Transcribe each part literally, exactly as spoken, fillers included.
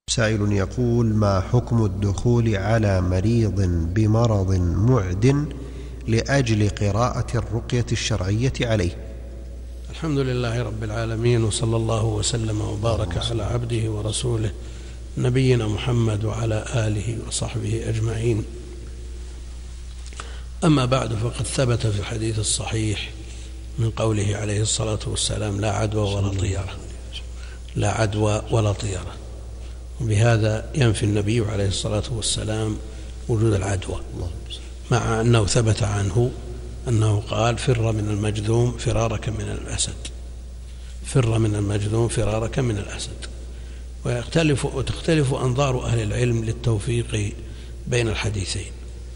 سائل يقول: ما حكم الدخول على مريض بمرض معد لأجل قراءة الرقية الشرعية عليه؟ الحمد لله رب العالمين، وصلى الله وسلم وبارك على عبده ورسوله نبينا محمد وعلى آله وصحبه أجمعين. أما بعد، فقد ثبت في الحديث الصحيح من قوله عليه الصلاة والسلام: لا عدوى ولا طيرة، لا عدوى ولا طيرة. وبهذا ينفي النبي عليه الصلاة والسلام وجود العدوى، مع أنه ثبت عنه أنه قال: فر من المجذوم فرارك من الأسد، فر من المجذوم فرارك من الأسد. ويختلف وتختلف أنظار أهل العلم للتوفيق بين الحديثين.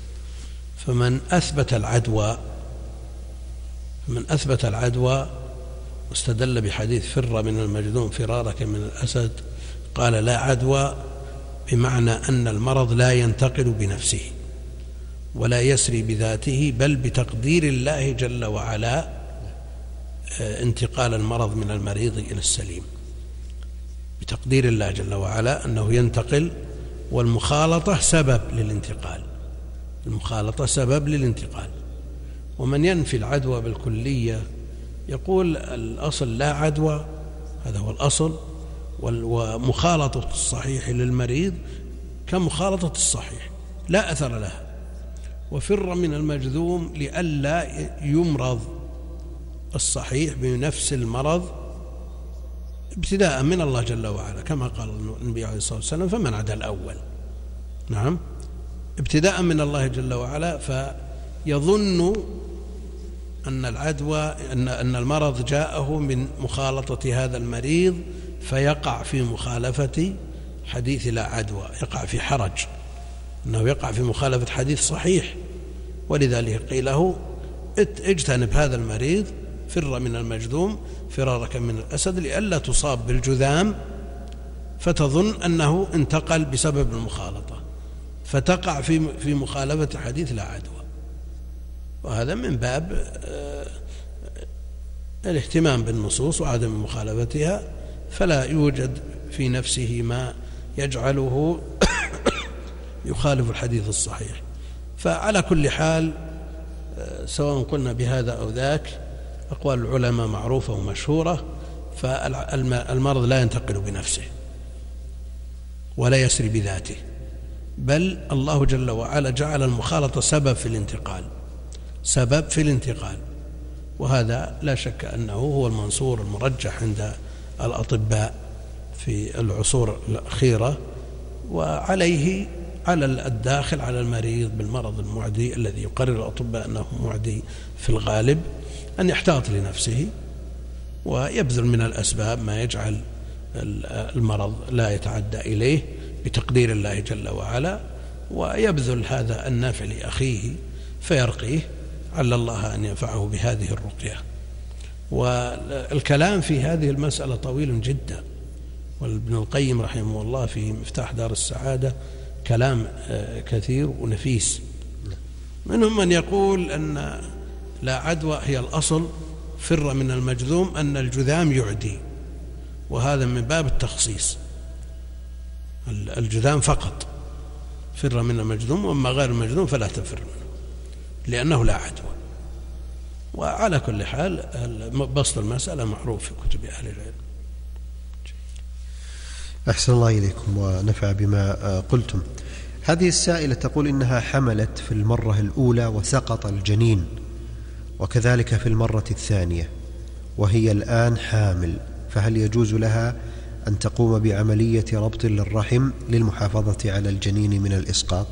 فمن أثبت العدوى من أثبت العدوى واستدل بحديث فر من المجذوم فرارك من الأسد، قال: لا عدوى بمعنى أن المرض لا ينتقل بنفسه ولا يسري بذاته، بل بتقدير الله جل وعلا انتقال المرض من المريض إلى السليم، بتقدير الله جل وعلا أنه ينتقل، والمخالطة سبب للانتقال، المخالطة سبب للانتقال. ومن ينفي العدوى بالكلية يقول: الأصل لا عدوى، هذا هو الأصل، ومخالطة الصحيح للمريض كمخالطة الصحيح لا أثر لها. وفر من المجذوم لئلا يمرض الصحيح بنفس المرض ابتداء من الله جل وعلا، كما قال النبي عليه الصلاة والسلام: فمن عدا الأول. نعم، ابتداء من الله جل وعلا، فيظن أن العدوى أن أن المرض جاءه من مخالطة هذا المريض، فيقع في مخالفة حديث لا عدوى، يقع في حرج، أنه يقع في مخالفة حديث صحيح. ولذلك قيل له: اجتنب هذا المريض، فر من المجذوم فرارك من الأسد، لئلا تصاب بالجذام فتظن أنه انتقل بسبب المخالطة، فتقع في في مخالفة حديث لا عدوى. وهذا من باب الاهتمام بالنصوص وعدم مخالفتها، فلا يوجد في نفسه ما يجعله يخالف الحديث الصحيح. فعلى كل حال، سواء قلنا بهذا أو ذاك، أقوال العلماء معروفة ومشهورة. فالمرض لا ينتقل بنفسه ولا يسري بذاته، بل الله جل وعلا جعل المخالطة سبب في الانتقال، سبب في الانتقال. وهذا لا شك أنه هو المنصور المرجح عند الأطباء في العصور الأخيرة، وعليه على الداخل على المريض بالمرض المعدي الذي يقرر الأطباء أنه معدي في الغالب أن يحتاط لنفسه ويبذل من الأسباب ما يجعل المرض لا يتعدى إليه بتقدير الله جل وعلا، ويبذل هذا النافع لأخيه فيرقيه، عل الله أن ينفعه بهذه الرقية. والكلام في هذه المسألة طويل جدا، وابن القيم رحمه الله في مفتاح دار السعادة كلام كثير ونفيس. منهم من يقول أن لا عدوى هي الأصل، فر من المجذوم، أن الجذام يعدي، وهذا من باب التخصيص، الجذام فقط، فر من المجذوم، وأما غير المجذوم فلا تفر منه لأنه لا عدوى. وعلى كل حال بسط المسألة معروف في كتب أهل العلم. أحسن الله إليكم ونفع بما قلتم. هذه السائلة تقول إنها حملت في المرة الأولى وسقط الجنين، وكذلك في المرة الثانية، وهي الآن حامل، فهل يجوز لها أن تقوم بعملية ربط للرحم للمحافظة على الجنين من الإسقاط؟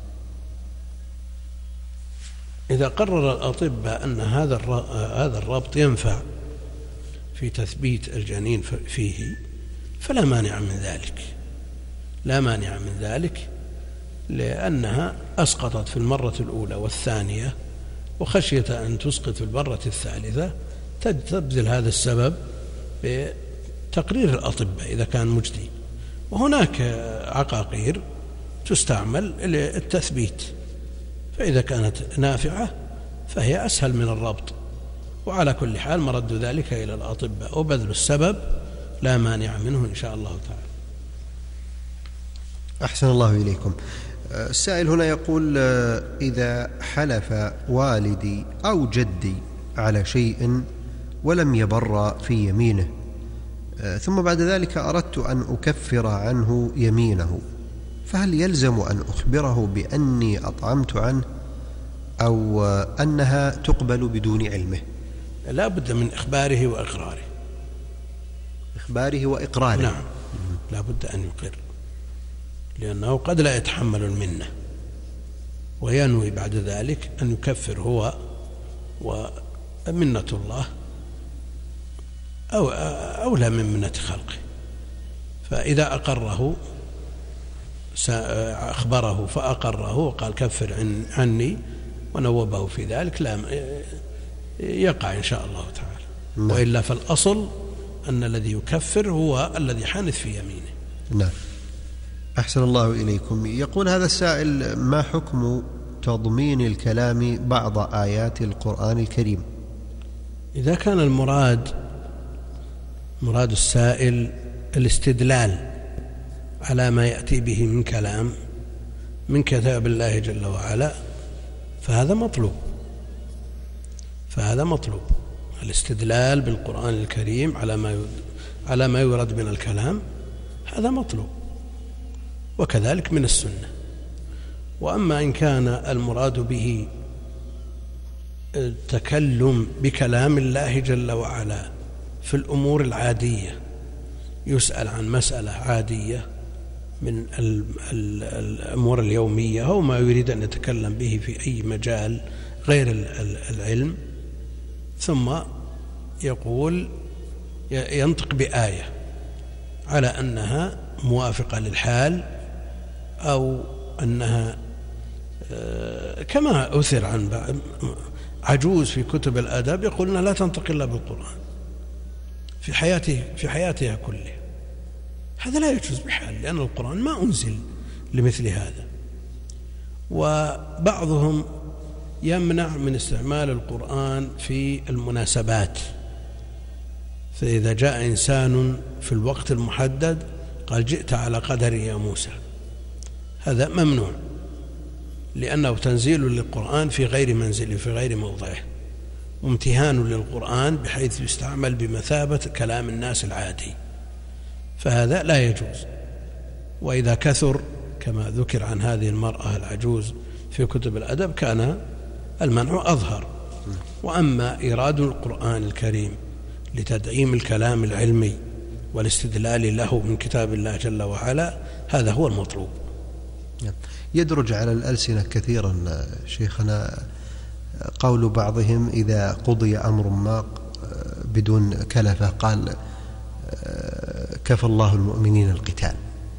إذا قرر الأطباء أن هذا هذا الربط ينفع في تثبيت الجنين فيه فلا مانع من ذلك، لا مانع من ذلك، لأنها أسقطت في المرة الأولى والثانية، وخشية أن تسقط في المرة الثالثة تبذل هذا السبب بتقرير الأطباء إذا كان مجدي. وهناك عقاقير تستعمل للتثبيت، فإذا كانت نافعة فهي أسهل من الربط. وعلى كل حال مرد ذلك إلى الأطباء، وبذل السبب لا مانع منه إن شاء الله تعالى. أحسن الله إليكم. السائل هنا يقول: إذا حلف والدي أو جدي على شيء ولم يبر في يمينه، ثم بعد ذلك أردت أن أكفر عنه يمينه، فهل يلزم أن أخبره بأني أطعمت عنه أو أنها تقبل بدون علمه؟ لا بد من إخباره وإقراره. إخباره وإقراره. نعم، لا بد أن يقر، لأنه قد لا يتحمل المنة وينوي بعد ذلك أن يكفر هو ومنة الله أو أولى من منة خلقه. فإذا أقره أخبره فأقره وقال كفر عني ونوبه في ذلك، لا يقع إن شاء الله تعالى. نعم. وإلا فالأصل أن الذي يكفر هو الذي حانث في يمينه. نعم. أحسن الله إليكم. يقول هذا السائل: ما حكم تضمين الكلام بعض آيات القرآن الكريم؟ إذا كان المراد مراد السائل الاستدلال على ما يأتي به من كلام من كتاب الله جل وعلا، فهذا مطلوب فهذا مطلوب الاستدلال بالقرآن الكريم على ما على ما يراد من الكلام، هذا مطلوب، وكذلك من السنة. وأما إن كان المراد به التكلم بكلام الله جل وعلا في الأمور العادية، يسأل عن مسألة عادية من الأمور اليومية أو ما يريد أن يتكلم به في أي مجال غير العلم، ثم يقول ينطق بآية على أنها موافقة للحال أو أنها كما أثر عن عجوز في كتب الآداب يقول أنها لا تنطق إلا بالقرآن في حياته في حياتها كلها. هذا لا يجوز بحال، لأن القرآن ما أنزل لمثل هذا. وبعضهم يمنع من استعمال القرآن في المناسبات، فإذا جاء إنسان في الوقت المحدد قال جئت على قدر يا موسى، هذا ممنوع، لأنه تنزيل للقرآن في غير منزله في غير موضعه، وامتهان للقرآن بحيث يستعمل بمثابة كلام الناس العادي، فهذا لا يجوز. وإذا كثر كما ذكر عن هذه المرأة العجوز في كتب الأدب كان المنع أظهر. وأما إيراد القرآن الكريم لتدعيم الكلام العلمي والاستدلال له من كتاب الله جل وعلا، هذا هو المطلوب. يدرج على الألسنة كثيرا شيخنا قول بعضهم إذا قضي أمر ما بدون كلفة قال كفى الله المؤمنين القتال،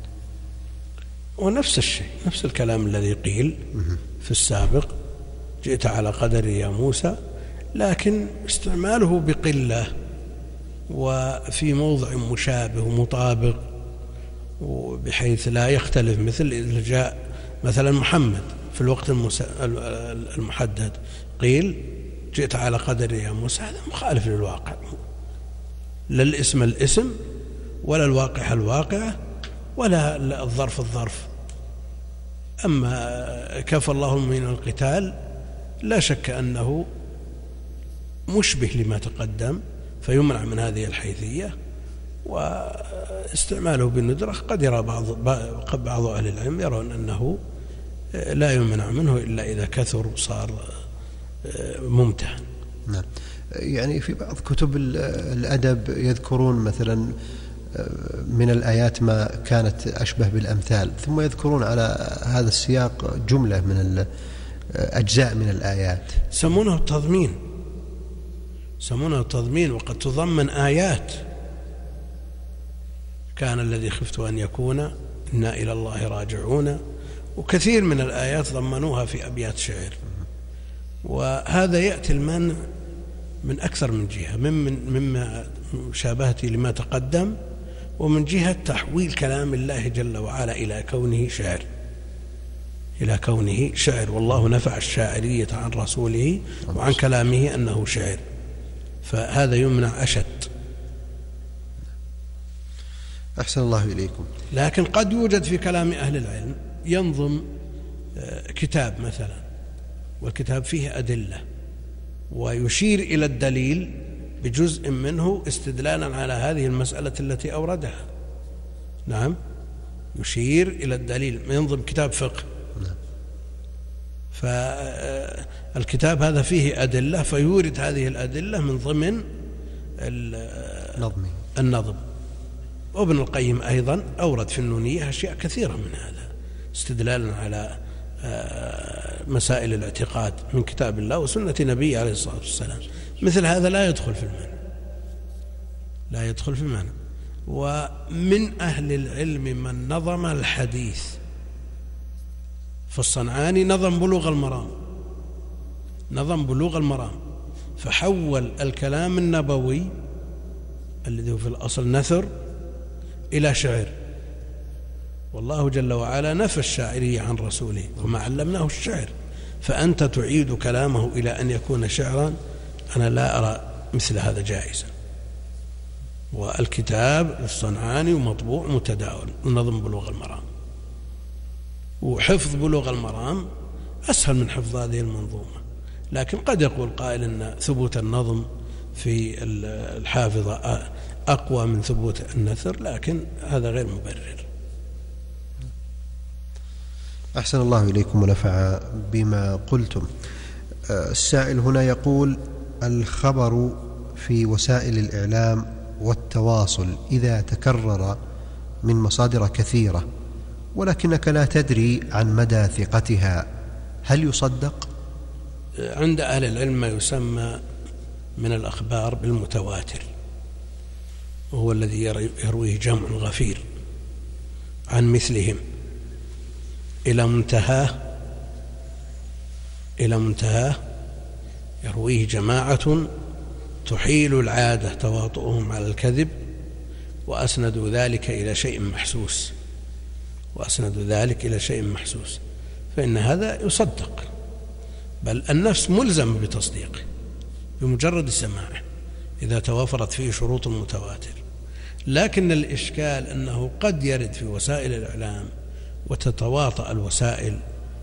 ونفس الشيء نفس الكلام الذي قيل في السابق جئت على قدر يا موسى، لكن استعماله بقلة وفي موضع مشابه ومطابق بحيث لا يختلف، مثل إذا جاء مثلا محمد في الوقت المحدد قيل جئت على قدر يا موسى، هذا مخالف للواقع، لا الاسم الاسم ولا الواقع الواقع ولا الظرف الظرف. أما كفى الله المؤمنين القتال لا شك أنه مشبه لما تقدم فيمنع من هذه الحيثية، واستعماله بالندرة قد يرى بعض بعض أهل العلم يرون أنه لا يمنع منه إلا إذا كثر وصار ممتهن. نعم. يعني في بعض كتب الأدب يذكرون مثلا من الآيات ما كانت أشبه بالأمثال، ثم يذكرون على هذا السياق جملة من أجزاء من الآيات سمونه التضمين سمونه التضمين وقد تضمن آيات. كان الذي خفت أن يكون إنا إلى الله راجعون، وكثير من الآيات ضمنوها في أبيات شعر. وهذا يأتي المنع من أكثر من جهة، من مما مشابهته لما تقدم، ومن جهة تحويل كلام الله جل وعلا إلى كونه شعر إلى كونه شعر والله نفع الشاعرية عن رسوله وعن كلامه أنه شعر، فهذا يمنع أشد. أحسن الله إليكم. لكن قد يوجد في كلام أهل العلم ينظم كتاب مثلا، والكتاب فيه أدلة ويشير إلى الدليل بجزء منه استدلالا على هذه المسألة التي أوردها. نعم، يشير إلى الدليل، ينظم كتاب فقه، فالكتاب هذا فيه أدلة فيورد هذه الأدلة من ضمن النظم. وابن القيم أيضا أورد في النونية أشياء كثيرة من هذا استدلالا على مسائل الاعتقاد من كتاب الله وسنة نبيه عليه الصلاة والسلام. مثل هذا لا يدخل في المعنى، لا يدخل في المعنى. ومن أهل العلم من نظم الحديث، فالصنعاني نظم بلوغ المرام، نظم بلوغ المرام فحول الكلام النبوي الذي هو في الأصل نثر إلى شعر، والله جل وعلا نفى الشاعرية عن رسوله وما علمناه الشعر، فأنت تعيد كلامه إلى أن يكون شعرا، أنا لا أرى مثل هذا جائزا. والكتاب للصنعاني ومطبوع متداول نظم بلوغ المرام، وحفظ بلوغ المرام أسهل من حفظ هذه المنظومة. لكن قد يقول قائل أن ثبوت النظم في الحافظة أقوى من ثبوت النثر، لكن هذا غير مبرر. أحسن الله إليكم ونفع بما قلتم. السائل هنا يقول: الخبر في وسائل الإعلام والتواصل إذا تكرر من مصادر كثيرة ولكنك لا تدري عن مدى ثقتها هل يصدق؟ عند أهل العلم ما يسمى من الأخبار بالمتواتر، وهو الذي يرويه جمع غفير عن مثلهم إلى منتهاه إلى منتهاه يرويه جماعة تحيل العادة تواطؤهم على الكذب، وأسندوا ذلك إلى شيء محسوس وأسندوا ذلك إلى شيء محسوس فإن هذا يصدق، بل النفس ملزم بتصديقه بمجرد سماعه إذا توافرت فيه شروط المتواتر. لكن الإشكال أنه قد يرد في وسائل الإعلام وتتواطأ الوسائل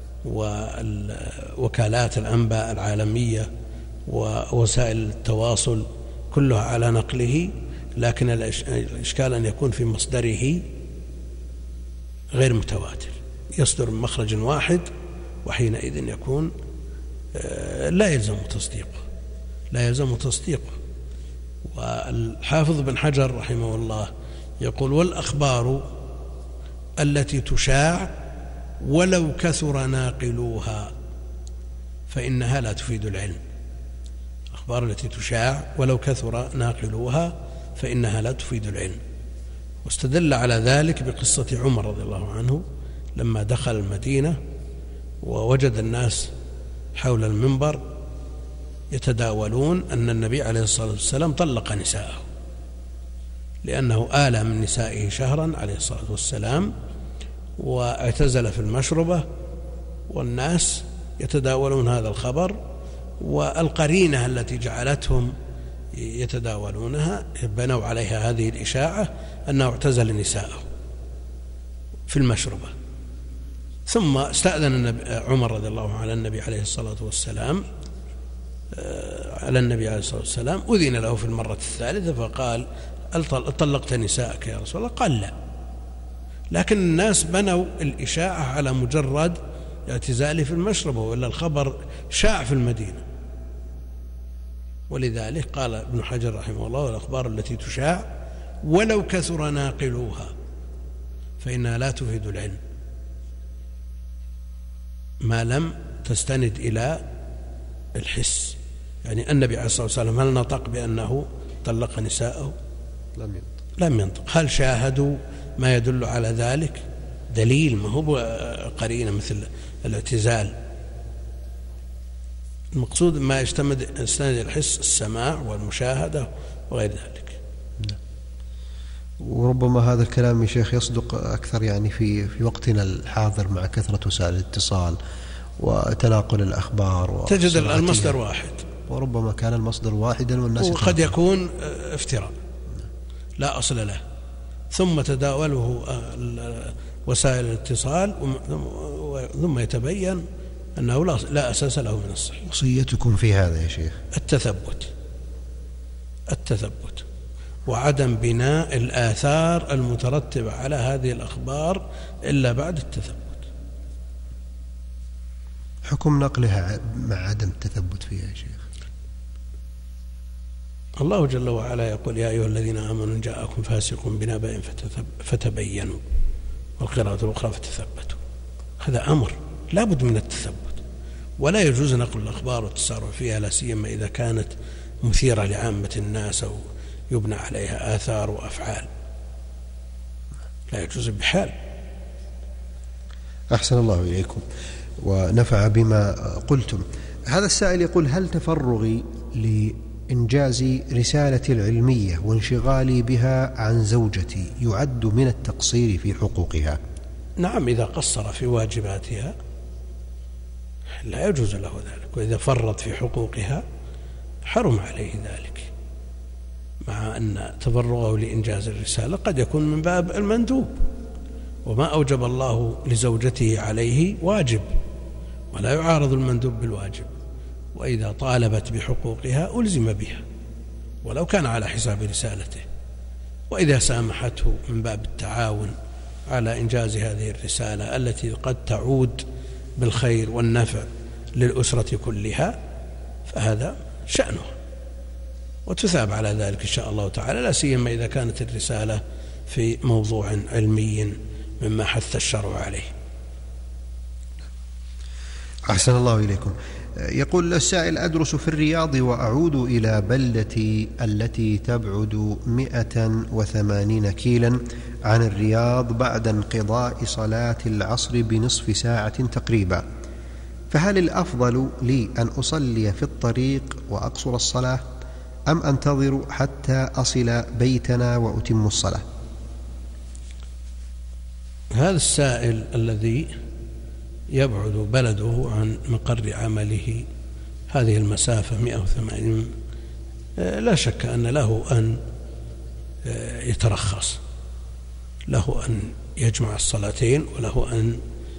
ووكالات الأنباء العالمية ووسائل التواصل كلها على نقله، لكن الإشكال أن يكون في مصدره غير متواتر، يصدر من مخرج واحد، وحينئذ يكون لا يلزم تصديقه لا يلزم تصديقه والحافظ بن حجر رحمه الله يقول: والأخبار التي تشاع ولو كثر ناقلوها فإنها لا تفيد العلم. الأخبار التي تشاع ولو كثر ناقلوها فإنها لا تفيد العلم. واستدل على ذلك بقصة عمر رضي الله عنه لما دخل المدينة ووجد الناس حول المنبر يتداولون أن النبي عليه الصلاة والسلام طلق نساءه، لأنه آلى من نسائه شهرا عليه الصلاة والسلام واعتزل في المشربة، والناس يتداولون هذا الخبر، والقرينة التي جعلتهم يتداولونها بنوا عليها هذه الإشاعة أنه اعتزل نساءه في المشربة. ثم استأذن عمر رضي الله عنه على النبي عليه الصلاة والسلام على النبي عليه الصلاة والسلام أذن له في المرة الثالثة فقال: طلقت نساءك يا رسول الله؟ قال: لا. لكن الناس بنوا الإشاعة على مجرد اعتزاله في المشربة، وإلا الخبر شاع في المدينة. ولذلك قال ابن حجر رحمه الله: والأخبار التي تشاع ولو كثر ناقلوها فإنها لا تفيد العلم ما لم تستند إلى الحس. يعني النبي عليه الصلاة والسلام هل نطق بأنه طلق نساءه؟ لم ينطق. لم ينطق. هل شاهدوا ما يدل على ذلك؟ دليل، ما هو قرينة مثل الاعتزال. المقصود ما يستند الحس، السماع والمشاهدة وغير ذلك. وربما هذا الكلام يا شيخ يصدق أكثر يعني في في وقتنا الحاضر مع كثرة وسائل الاتصال وتناقل الأخبار، تجد المصدر واحد، وربما كان المصدر واحدا والناس وقد يكون افتراء لا أصل له، ثم تداوله وسائل الاتصال ثم يتبين أنه لا أساس له من الصحة. وصيتكم في هذا يا شيخ؟ التثبت التثبت وعدم بناء الآثار المترتبة على هذه الأخبار إلا بعد التثبت. حكم نقلها مع عدم التثبت فيها يا شيخ؟ الله جل وعلا يقول: يا أيها الذين آمنوا جاءكم فاسق بنبأ فتبينوا، والقراءة الأخرى فتثبتوا. هذا أمر لا بد من التثبت، ولا يجوز نقل الأخبار والتسارع فيها، لا سيما إذا كانت مثيرة لعامة الناس أو يبنى عليها آثار وأفعال، لا يجوز بحال. أحسن الله إليكم ونفع بما قلتم. هذا السائل يقول: هل تفرغي لإنجاز رسالة العلمية وانشغالي بها عن زوجتي يعد من التقصير في حقوقها؟ نعم، إذا قصر في واجباتها لا يجوز له ذلك، وإذا فرط في حقوقها حرم عليه ذلك، مع أن تفرغه لإنجاز الرسالة قد يكون من باب المندوب، وما أوجب الله لزوجته عليه واجب، ولا يعارض المندوب بالواجب. وإذا طالبت بحقوقها ألزم بها ولو كان على حساب رسالته، وإذا سامحته من باب التعاون على إنجاز هذه الرسالة التي قد تعود بالخير والنفع للأسرة كلها فهذا شأنه، وتثاب على ذلك إن شاء الله تعالى، لا سيما إذا كانت الرسالة في موضوع علمي مما حث الشرع عليه. أحسن الله إليكم. يقول السائل: أدرس في الرياض وأعود إلى بلدتي التي تبعد مئة وثمانين كيلا عن الرياض بعد انقضاء صلاة العصر بنصف ساعة تقريبا، فهل الأفضل لي أن أصلي في الطريق وأقصر الصلاة أم أنتظر حتى أصل بيتنا وأتم الصلاة؟ هذا السائل الذي يبعد بلده عن مقر عمله هذه المسافة مئة وثمانين، لا شك أن له أن يترخص، له أن يجمع الصلاتين، وله أن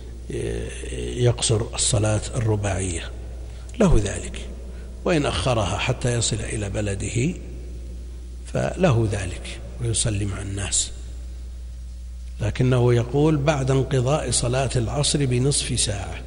يقصر الصلاة الرباعية، له ذلك. وإن أخرها حتى يصل إلى بلده فله ذلك ويصلي مع الناس، لكنه يقول بعد انقضاء صلاة العصر بنصف ساعة،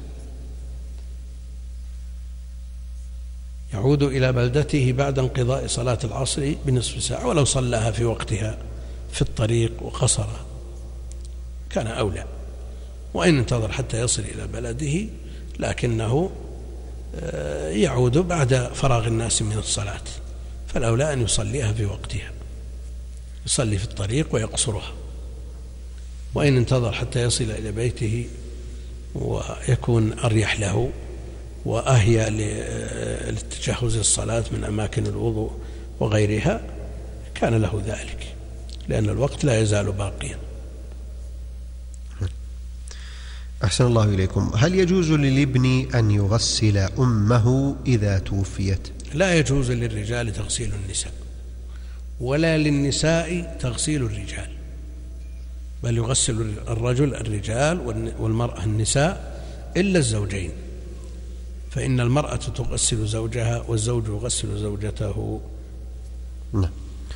يعود إلى بلدته بعد انقضاء صلاة العصر بنصف ساعة، ولو صلىها في وقتها في الطريق وقصرها كان أولى. وإن انتظر حتى يصل إلى بلده لكنه يعود بعد فراغ الناس من الصلاة، فالأولى أن يصليها في وقتها، يصلي في الطريق ويقصرها. وإن انتظر حتى يصل إلى بيته ويكون أريح له وأهيأ للتجهز الصلاة من أماكن الوضوء وغيرها كان له ذلك، لأن الوقت لا يزال باقيا. أحسن الله إليكم. هل يجوز للابن أن يغسل أمه إذا توفيت؟ لا يجوز للرجال تغسيل النساء، ولا للنساء تغسيل الرجال، بل يغسل الرجل الرجال والمرأة النساء إلا الزوجين، فإن المرأة تغسل زوجها والزوج يغسل زوجته. نعم.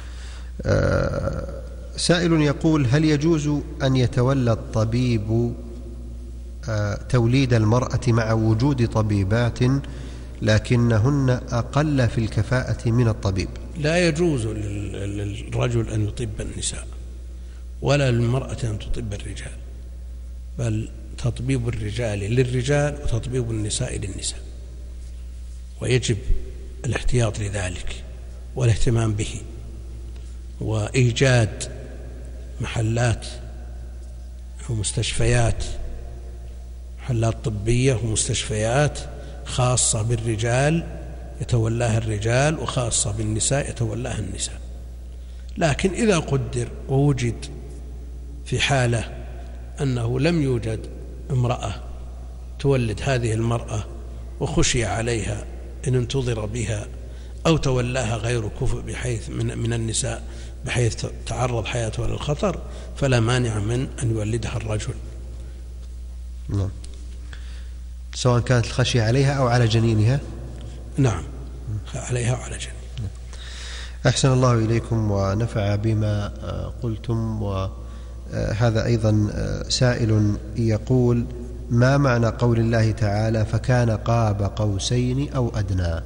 آه سائل يقول: هل يجوز أن يتولى الطبيب آه توليد المرأة مع وجود طبيبات لكنهن أقل في الكفاءة من الطبيب؟ لا يجوز للرجل أن يطب النساء ولا للمرأة أن تطب الرجال، بل تطبيب الرجال للرجال وتطبيب النساء للنساء، ويجب الاحتياط لذلك والاهتمام به، وإيجاد محلات ومستشفيات، محلات طبية ومستشفيات خاصة بالرجال يتولاها الرجال وخاصة بالنساء يتولاها النساء. لكن إذا قدر ووجد في حالة أنه لم يوجد امرأة تولد هذه المرأة وخشي عليها إن انتظر بها أو تولاها غير كفء بحيث من, من النساء بحيث تعرض حياته للخطر فلا مانع من أن يولدها الرجل. نعم. سواء كانت الخشية عليها أو على جنينها. نعم، عليها وعلى جنين. أحسن الله إليكم ونفع بما قلتم. وهذا أيضا سائل يقول: ما معنى قول الله تعالى فكان قاب قوسين أو أدنى؟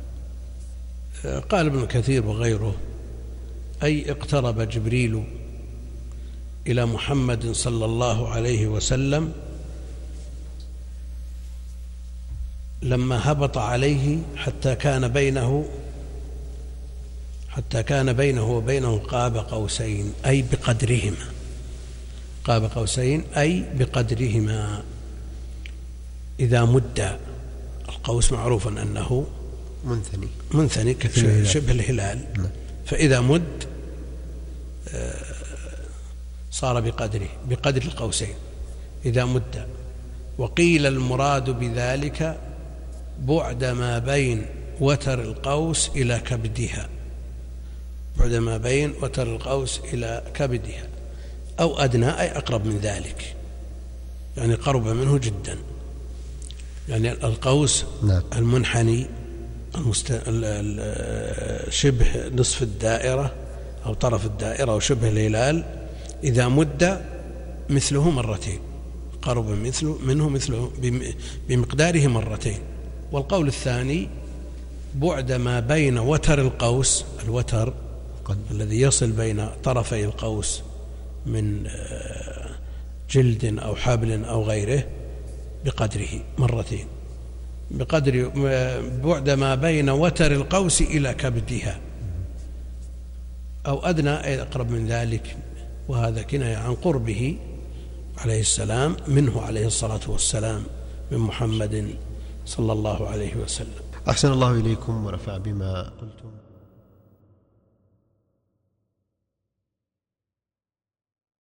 قال ابن كثير وغيره: أي اقترب جبريل إلى محمد صلى الله عليه وسلم لما هبط عليه حتى كان بينه حتى كان بينه وبينه قاب قوسين، أي بقدرهما. قاب قوسين أي بقدرهما. إذا مد القوس معروفا أنه منثني منثني شبه الهلال، فإذا مد صار بقدره بقدر القوسين إذا مد. وقيل المراد بذلك بعد ما بين وتر القوس إلى كبدها، بعد ما بين وتر القوس إلى كبدها، أو أدنى أي أقرب من ذلك، يعني قرب منه جدا. يعني القوس المنحني المست... شبه نصف الدائرة أو طرف الدائرة أو شبه الهلال إذا مد مثله مرتين، قرب مثله منه مثله بمقداره مرتين. والقول الثاني بعد ما بين وتر القوس، الوتر الذي يصل بين طرفي القوس من جلد أو حبل أو غيره، بقدره مرتين، بقدر بعد ما بين وتر القوس إلى كبدها، أو أدنى أي أقرب من ذلك. وهذا كناية عن قربه عليه السلام منه عليه الصلاة والسلام من محمد صلى الله عليه وسلم. أحسن الله إليكم ونفع بما قلتم.